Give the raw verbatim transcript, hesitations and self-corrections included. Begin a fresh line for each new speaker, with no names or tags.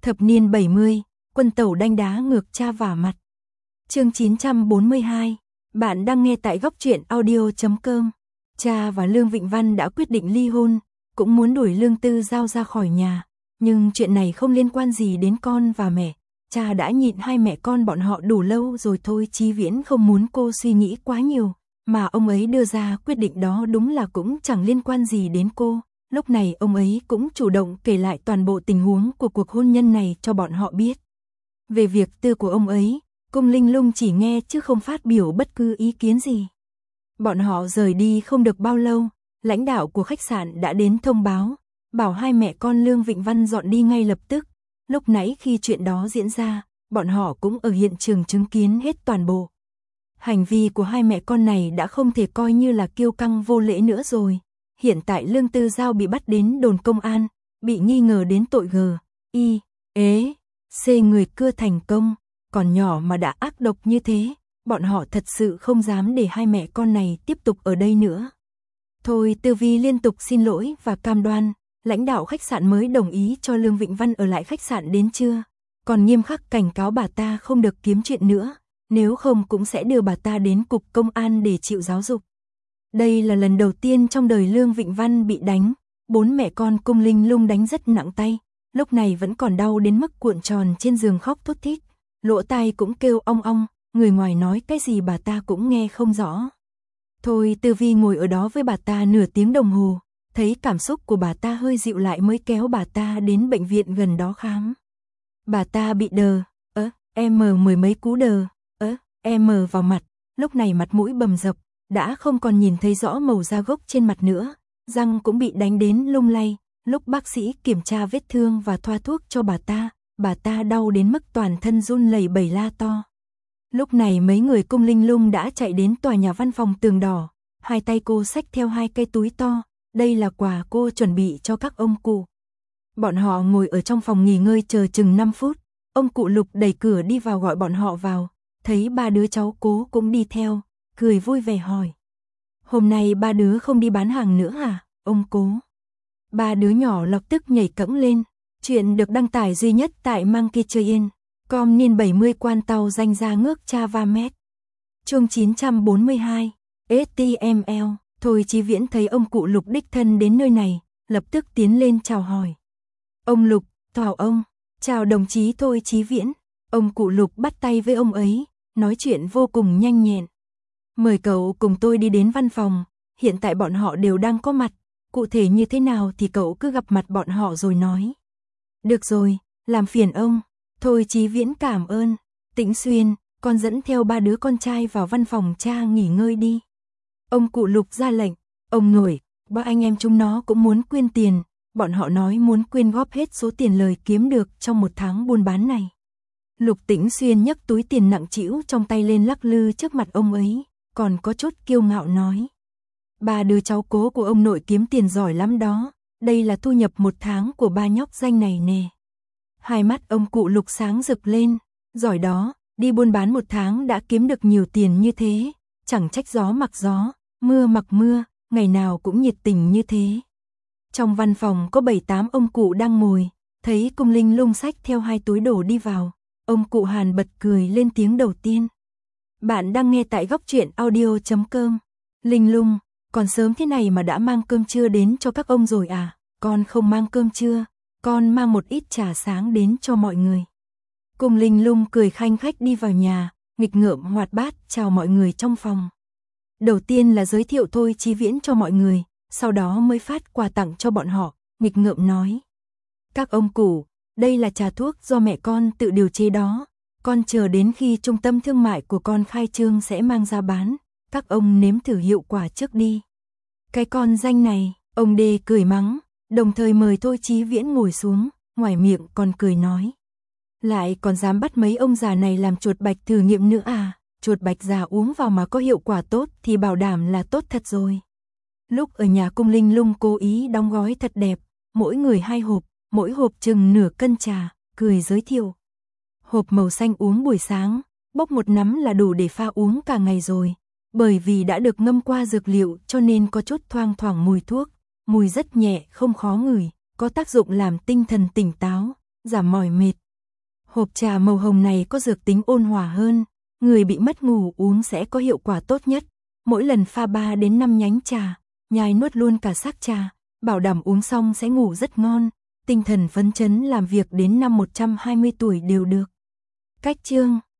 Thập niên bảy mươi, quân tẩu đanh đá ngược cha vả mặt. Chương chín trăm bốn mươi hai, bạn đang nghe tại góc truyện audio chấm com. Cha và Lương Vịnh Văn đã quyết định ly hôn, cũng muốn đuổi Lương Tư Giao ra khỏi nhà, nhưng chuyện này không liên quan gì đến con và mẹ. Cha đã nhịn hai mẹ con bọn họ đủ lâu rồi thôi. Chí Viễn không muốn cô suy nghĩ quá nhiều, mà ông ấy đưa ra quyết định đó đúng là cũng chẳng liên quan gì đến cô. Lúc này ông ấy cũng chủ động kể lại toàn bộ tình huống của cuộc hôn nhân này cho bọn họ biết. Về việc tư của ông ấy, Cung Linh Lung chỉ nghe chứ không phát biểu bất cứ ý kiến gì. Bọn họ rời đi không được bao lâu, lãnh đạo của khách sạn đã đến thông báo, bảo hai mẹ con Lương Vịnh Văn dọn đi ngay lập tức. Lúc nãy khi chuyện đó diễn ra, bọn họ cũng ở hiện trường chứng kiến hết toàn bộ. Hành vi của hai mẹ con này đã không thể coi như là kiêu căng vô lễ nữa rồi. Hiện tại Lương Tư Giao bị bắt đến đồn công an, bị nghi ngờ đến tội G, I, ế, C người cưa thành công, còn nhỏ mà đã ác độc như thế, bọn họ thật sự không dám để hai mẹ con này tiếp tục ở đây nữa. Thôi Tư Vi liên tục xin lỗi và cam đoan, lãnh đạo khách sạn mới đồng ý cho Lương Vịnh Văn ở lại khách sạn đến trưa, còn nghiêm khắc cảnh cáo bà ta không được kiếm chuyện nữa, nếu không cũng sẽ đưa bà ta đến cục công an để chịu giáo dục. Đây là lần đầu tiên trong đời Lương Vịnh Văn bị đánh, bốn mẹ con Cung Linh Lung đánh rất nặng tay, lúc này vẫn còn đau đến mức cuộn tròn trên giường khóc thút thít, lỗ tai cũng kêu ong ong, người ngoài nói cái gì bà ta cũng nghe không rõ. Thôi Tư Vi ngồi ở đó với bà ta nửa tiếng đồng hồ, thấy cảm xúc của bà ta hơi dịu lại mới kéo bà ta đến bệnh viện gần đó khám. Bà ta bị đờ, ớ, em mười mấy cú đờ, ớ, em vào mặt, lúc này mặt mũi bầm dập, đã không còn nhìn thấy rõ màu da gốc trên mặt nữa, răng cũng bị đánh đến lung lay. Lúc bác sĩ kiểm tra vết thương và thoa thuốc cho bà ta, bà ta đau đến mức toàn thân run lẩy bẩy la to. Lúc này mấy người Cung Linh Lung đã chạy đến tòa nhà văn phòng tường đỏ, hai tay cô xách theo hai cây túi to, đây là quà cô chuẩn bị cho các ông cụ. Bọn họ ngồi ở trong phòng nghỉ ngơi chờ chừng năm phút, ông cụ Lục đẩy cửa đi vào gọi bọn họ vào, thấy ba đứa cháu Cố cũng đi theo, cười vui vẻ hỏi. Hôm nay ba đứa không đi bán hàng nữa hả, ông Cố? Ba đứa nhỏ lập tức nhảy cẫng lên. Chuyện được đăng tải duy nhất tại Monkey Train, com niên bảy mươi quan tàu danh ra ngước cha va mét. Chương chín trăm bốn mươi hai, ét tê em lờ, Thôi Chí Viễn thấy ông cụ Lục đích thân đến nơi này, lập tức tiến lên chào hỏi. Ông Lục, chào ông, chào đồng chí Thôi Chí Viễn. Ông cụ Lục bắt tay với ông ấy, nói chuyện vô cùng nhanh nhẹn. Mời cậu cùng tôi đi đến văn phòng, hiện tại bọn họ đều đang có mặt, cụ thể như thế nào thì cậu cứ gặp mặt bọn họ rồi nói. Được rồi, làm phiền ông. Thôi Chí Viễn cảm ơn. Tĩnh Xuyên, con dẫn theo ba đứa con trai vào văn phòng cha nghỉ ngơi đi. Ông cụ Lục ra lệnh. Ông nội, ba anh em chúng nó cũng muốn quyên tiền, bọn họ nói muốn quyên góp hết số tiền lời kiếm được trong một tháng buôn bán này. Lục Tĩnh Xuyên nhấc túi tiền nặng trĩu trong tay lên lắc lư trước mặt ông ấy, còn có chút kiêu ngạo nói. Ba đứa cháu Cố của ông nội kiếm tiền giỏi lắm đó, đây là thu nhập một tháng của ba nhóc danh này nè. Hai mắt ông cụ Lục sáng rực lên, giỏi đó, đi buôn bán một tháng đã kiếm được nhiều tiền như thế, chẳng trách gió mặc gió, mưa mặc mưa, ngày nào cũng nhiệt tình như thế. Trong văn phòng có bảy tám ông cụ đang ngồi, thấy Cung Linh Lung xách theo hai túi đồ đi vào, ông cụ Hàn bật cười lên tiếng đầu tiên. Bạn đang nghe tại góc truyện audio chấm com. Linh Lung, còn sớm thế này mà đã mang cơm trưa đến cho các ông rồi à? Con không mang cơm trưa, con mang một ít trà sáng đến cho mọi người. Cung Linh Lung cười khanh khách đi vào nhà, nghịch ngợm hoạt bát chào mọi người trong phòng. Đầu tiên là giới thiệu Thôi Chí Viễn cho mọi người, sau đó mới phát quà tặng cho bọn họ, nghịch ngợm nói. Các ông cụ, đây là trà thuốc do mẹ con tự điều chế đó, con chờ đến khi trung tâm thương mại của con khai trương sẽ mang ra bán, các ông nếm thử hiệu quả trước đi. Cái con danh này, ông Đê cười mắng, đồng thời mời Thôi Chí Viễn ngồi xuống, ngoài miệng còn cười nói. Lại còn dám bắt mấy ông già này làm chuột bạch thử nghiệm nữa à, chuột bạch già uống vào mà có hiệu quả tốt thì bảo đảm là tốt thật rồi. Lúc ở nhà Cung Linh Lung cố ý đóng gói thật đẹp, mỗi người hai hộp, mỗi hộp chừng nửa cân trà, cười giới thiệu. Hộp màu xanh uống buổi sáng, bốc một nắm là đủ để pha uống cả ngày rồi. Bởi vì đã được ngâm qua dược liệu cho nên có chút thoang thoảng mùi thuốc, mùi rất nhẹ không khó ngửi, có tác dụng làm tinh thần tỉnh táo. giảm mỏi mệt. Hộp trà màu hồng này có dược tính ôn hòa hơn, người bị mất ngủ uống sẽ có hiệu quả tốt nhất. Mỗi lần pha ba đến năm nhánh trà, nhai nuốt luôn cả xác trà, bảo đảm uống xong sẽ ngủ rất ngon, tinh thần phấn chấn làm việc đến năm một trăm hai mươi tuổi đều được. Cách chương